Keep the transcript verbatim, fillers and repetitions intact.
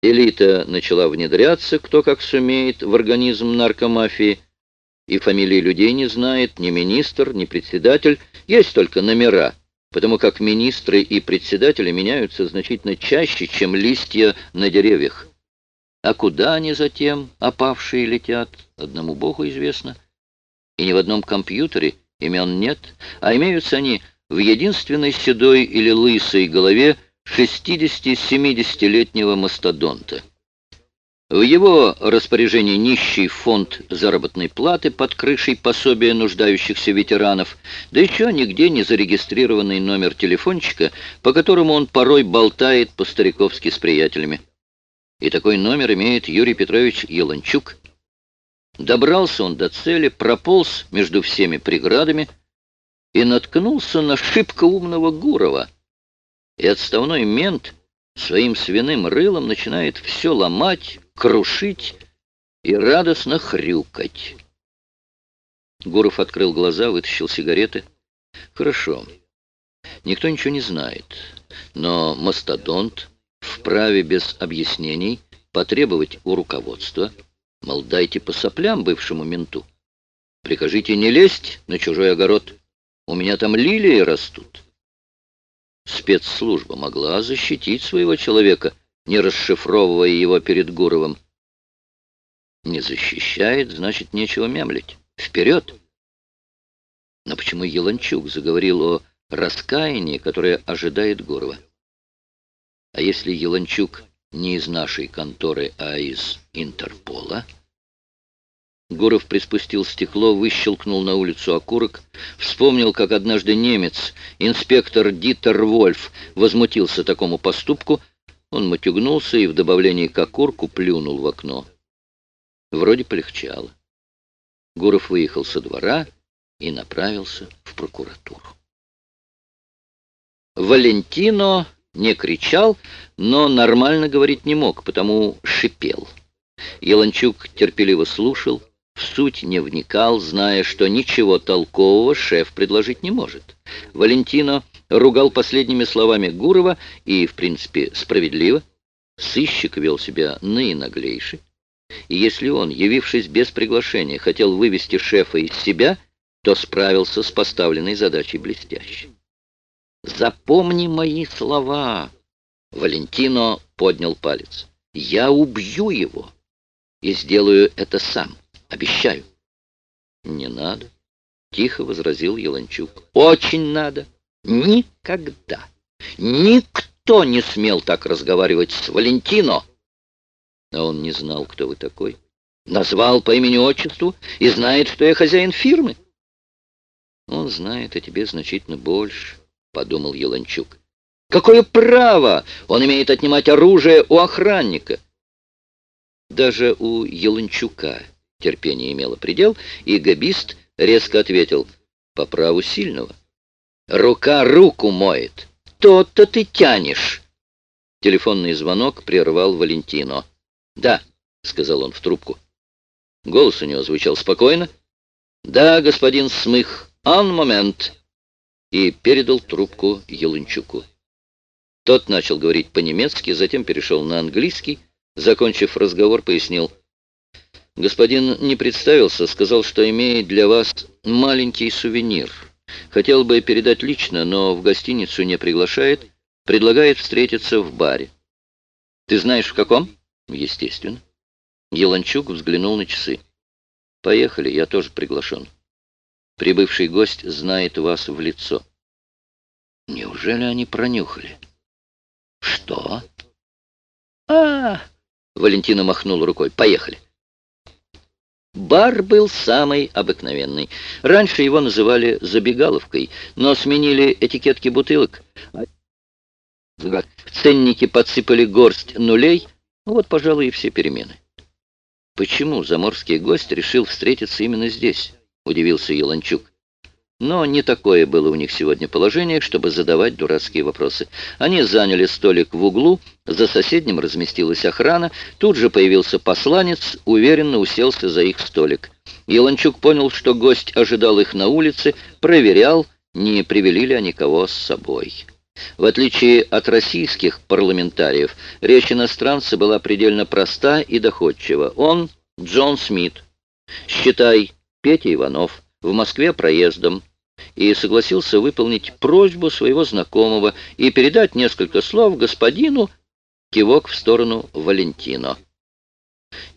Элита начала внедряться, кто как сумеет, в организм наркомафии, и фамилии людей не знает ни министр, ни председатель, есть только номера, потому как министры и председатели меняются значительно чаще, чем листья на деревьях. А куда они затем, опавшие, летят, одному Богу известно. И ни в одном компьютере имен нет, а имеются они в единственной седой или лысой голове шестидесяти-семидесятилетнего мастодонта. В его распоряжении нищий фонд заработной платы под крышей пособия нуждающихся ветеранов, да еще нигде не зарегистрированный номер телефончика, по которому он порой болтает по-стариковски с приятелями. И такой номер имеет Юрий Петрович Еланчук. Добрался он до цели, прополз между всеми преградами и наткнулся на шибко умного Гурова. И отставной мент своим свиным рылом начинает все ломать, крушить и радостно хрюкать. Гуров открыл глаза, вытащил сигареты. Хорошо, никто ничего не знает, но мастодонт вправе без объяснений потребовать у руководства, мол, дайте по соплям бывшему менту. Прикажите не лезть на чужой огород. У меня там лилии растут. Спецслужба могла защитить своего человека, не расшифровывая его перед Гуровым. Не защищает, значит, нечего мямлить. Вперед! Но почему Еланчук заговорил о раскаянии, которое ожидает Гурова? А если Еланчук не из нашей конторы, а из Интерпола? Гуров приспустил стекло, выщелкнул на улицу окурок, вспомнил, как однажды немец, инспектор Дитер Вольф, возмутился такому поступку. Он матюгнулся и в добавлении к окурку плюнул в окно. Вроде полегчало. Гуров выехал со двора и направился в прокуратуру. Валентино не кричал, но нормально говорить не мог, потому шипел. Еланчук терпеливо слушал, в суть не вникал, зная, что ничего толкового шеф предложить не может. Валентино ругал последними словами Гурова, и, в принципе, справедливо. Сыщик вел себя наинаглейше. И если он, явившись без приглашения, хотел вывести шефа из себя, то справился с поставленной задачей блестяще. «Запомни мои слова!» Валентино поднял палец. «Я убью его и сделаю это сам. Обещаю». «Не надо», — тихо возразил Еланчук. «Очень надо. Никогда. Никто не смел так разговаривать с Валентино». А он не знал, кто вы такой. Назвал по имени-отчеству и знает, что я хозяин фирмы. Он знает о тебе значительно больше, подумал Еланчук. Какое право он имеет отнимать оружие у охранника? Даже у Еланчука терпение имело предел, и габист резко ответил: по праву сильного. Рука руку моет. То-то ты тянешь. Телефонный звонок прервал Валентино. «Да», — сказал он в трубку. Голос у него звучал спокойно. «Да, господин Смых, ан момент», и передал трубку Еланчуку. Тот начал говорить по-немецки, затем перешел на английский. Закончив разговор, пояснил: «Господин не представился, сказал, что имеет для вас маленький сувенир. Хотел бы передать лично, но в гостиницу не приглашает, предлагает встретиться в баре». «Ты знаешь, в каком?» «Естественно». Еланчук взглянул на часы. «Поехали, я тоже приглашен. Прибывший гость знает вас в лицо». «Неужели они пронюхали?» «Что?» «А-а-а!» Валентина махнула рукой. «Поехали». Бар был самый обыкновенный. Раньше его называли забегаловкой, но сменили этикетки бутылок. В ценники подсыпали горсть нулей. Вот, пожалуй, и все перемены. «Почему заморский гость решил встретиться именно здесь?» — удивился Еланчук. Но не такое было у них сегодня положение, чтобы задавать дурацкие вопросы. Они заняли столик в углу, за соседним разместилась охрана, тут же появился посланец, уверенно уселся за их столик. Еланчук понял, что гость ожидал их на улице, проверял, не привели ли они кого с собой. В отличие от российских парламентариев, речь иностранца была предельно проста и доходчива. Он Джон Смит, считай, Петя Иванов, в Москве проездом, и согласился выполнить просьбу своего знакомого и передать несколько слов господину, кивок в сторону Валентино.